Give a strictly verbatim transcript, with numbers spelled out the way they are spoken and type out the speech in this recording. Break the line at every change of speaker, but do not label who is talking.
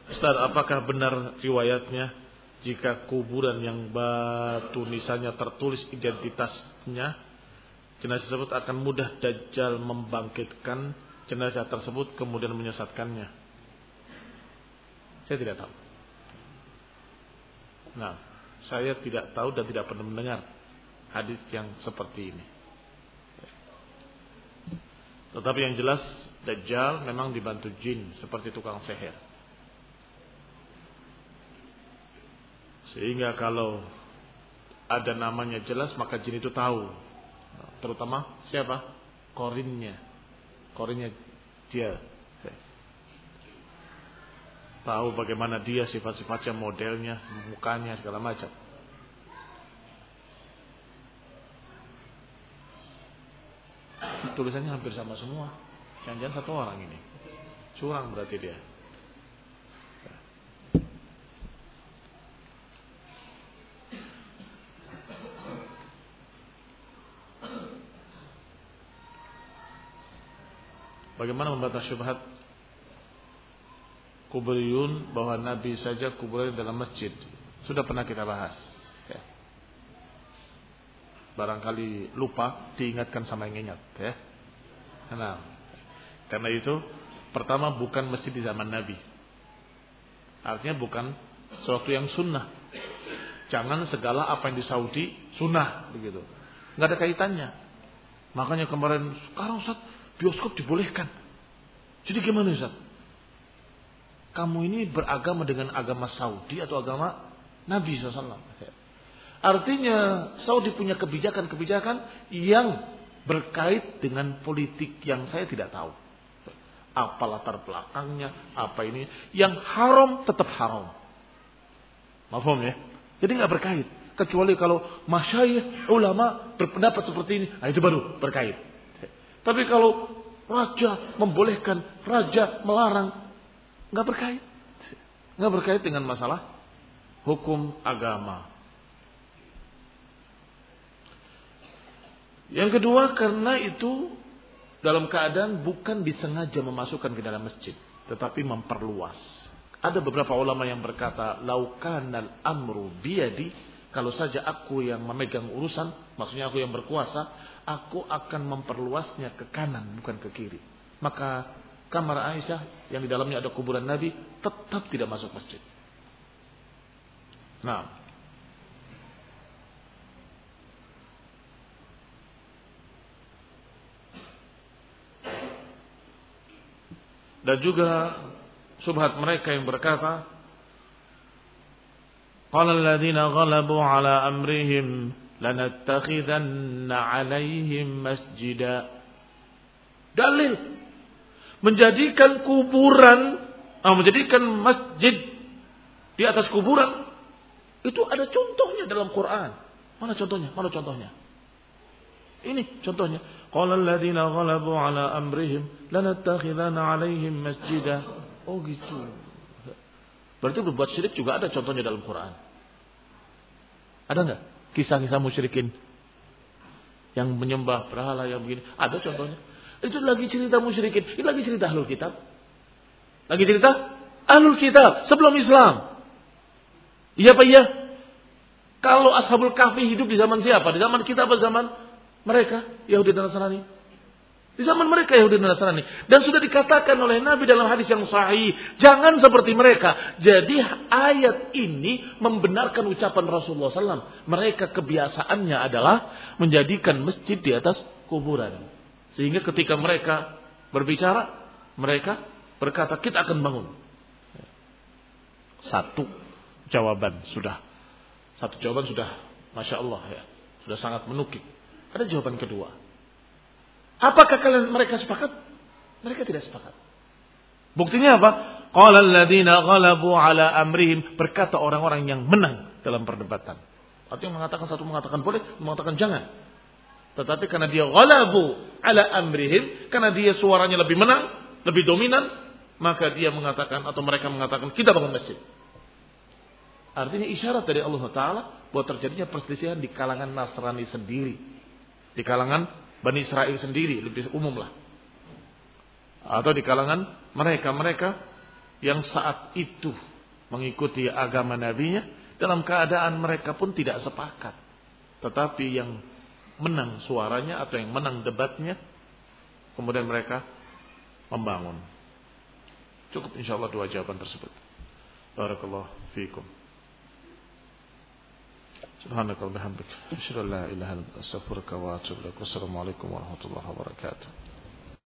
Ustaz, apakah benar riwayatnya jika kuburan yang batu nisannya tertulis identitasnya, jenazah tersebut akan mudah Dajjal membangkitkan jenazah tersebut kemudian menyesatkannya? Saya tidak tahu. Nah, saya tidak tahu dan tidak pernah mendengar hadis yang seperti ini. Tetapi yang jelas Dajjal memang dibantu jin seperti tukang sihir. Sehingga kalau ada namanya jelas maka jin itu tahu. Terutama siapa? Korinnya. Korinnya dia. Tahu bagaimana dia, sifat-sifatnya, modelnya, mukanya, segala macam. Tulisannya hampir sama semua. Jangan-jangan satu orang ini. Curang berarti dia. Bagaimana membantah syubhat kuburiyun bahwa Nabi saja kuburannya dalam masjid? Sudah pernah kita bahas. Ya. Barangkali lupa, diingatkan sama yang ingat. Ya. Nah, karena itu pertama bukan masjid di zaman Nabi. Artinya bukan sesuatu yang sunnah. Jangan segala apa yang di Saudi sunnah begitu. Nggak ada kaitannya. Makanya kemarin sekarang Ustaz bioskop dibolehkan. Jadi gimana Ustaz? Kamu ini beragama dengan agama Saudi atau agama Nabi shallallahu alaihi wasallam? Artinya Saudi punya kebijakan-kebijakan yang berkait dengan politik yang saya tidak tahu. Apa latar belakangnya, apa ini. Yang haram tetap haram. Mafhum ya? Jadi nggak berkait. Kecuali kalau masyayikh, ulama berpendapat seperti ini, nah itu baru berkait. Tapi kalau raja membolehkan, raja melarang, nggak berkait, nggak berkait dengan masalah hukum agama. Yang kedua, karena itu dalam keadaan bukan disengaja memasukkan ke dalam masjid, tetapi memperluas. Ada beberapa ulama yang berkata, laukanal amru biyadi, kalau saja aku yang memegang urusan, maksudnya aku yang berkuasa, aku akan memperluasnya ke kanan bukan ke kiri. Maka kamar Aisyah yang di dalamnya ada kuburan Nabi tetap tidak masuk masjid. Nah, dan juga subhat mereka yang berkata, qala alladziina ghalabu ala amrihim lanattakhidanna 'alaihim masjida. Dalil menjadikan kuburan, ah, menjadikan masjid di atas kuburan itu ada contohnya dalam Quran. Mana contohnya? Mana contohnya? Ini contohnya. Qala alladziina ghalabu 'ala amrihim lanattakhidanna 'alaihim masjida. Oh gitu. Berarti berbuat syirik juga ada contohnya dalam Quran. Ada enggak? Kisah-kisah musyrikin yang menyembah berhala yang begini, ada contohnya. Itu lagi cerita musyrikin, ini lagi cerita ahlul kitab. Lagi cerita ahlul kitab sebelum Islam. Iya Pak iya? Kalau Ashabul Kahfi hidup di zaman siapa? Di zaman kita apa zaman mereka? Yahudi dan Nasrani. Di zaman mereka Yahudi dan Nasrani. Dan sudah dikatakan oleh Nabi dalam hadis yang sahih, jangan seperti mereka. Jadi ayat ini membenarkan ucapan Rasulullah shallallahu alaihi wasallam. Mereka kebiasaannya adalah menjadikan masjid di atas kuburan. Sehingga ketika mereka berbicara, mereka berkata, kita akan bangun. Satu jawaban sudah. Satu jawaban sudah, Masya Allah ya. Sudah sangat menukik. Ada jawaban kedua. Apakah kalian mereka sepakat? Mereka tidak sepakat. Buktinya apa? Qala alladziina ghalabu 'ala amrihim, berkata orang-orang yang menang dalam perdebatan. Artinya mengatakan satu mengatakan boleh, mengatakan jangan. Tetapi karena dia ghalabu 'ala amrihim, karena dia suaranya lebih menang, lebih dominan, maka dia mengatakan atau mereka mengatakan kita bangun masjid. Artinya isyarat dari Allah Ta'ala bahwa terjadinya perselisihan di kalangan Nasrani sendiri, di kalangan Bani Israel sendiri, lebih umum lah. Atau di kalangan mereka-mereka yang saat itu mengikuti agama nabinya dalam keadaan mereka pun tidak sepakat. Tetapi yang menang suaranya atau yang menang debatnya, kemudian mereka membangun. Cukup insyaallah dua jawaban tersebut. Barakallahu fiikum. Subhanakallahumma wa bihamdika, asyhadu an la ilaha illa anta, astaghfiruka wa atubu ilaik. Wassalamualaikum warahmatullahi wabarakatuh.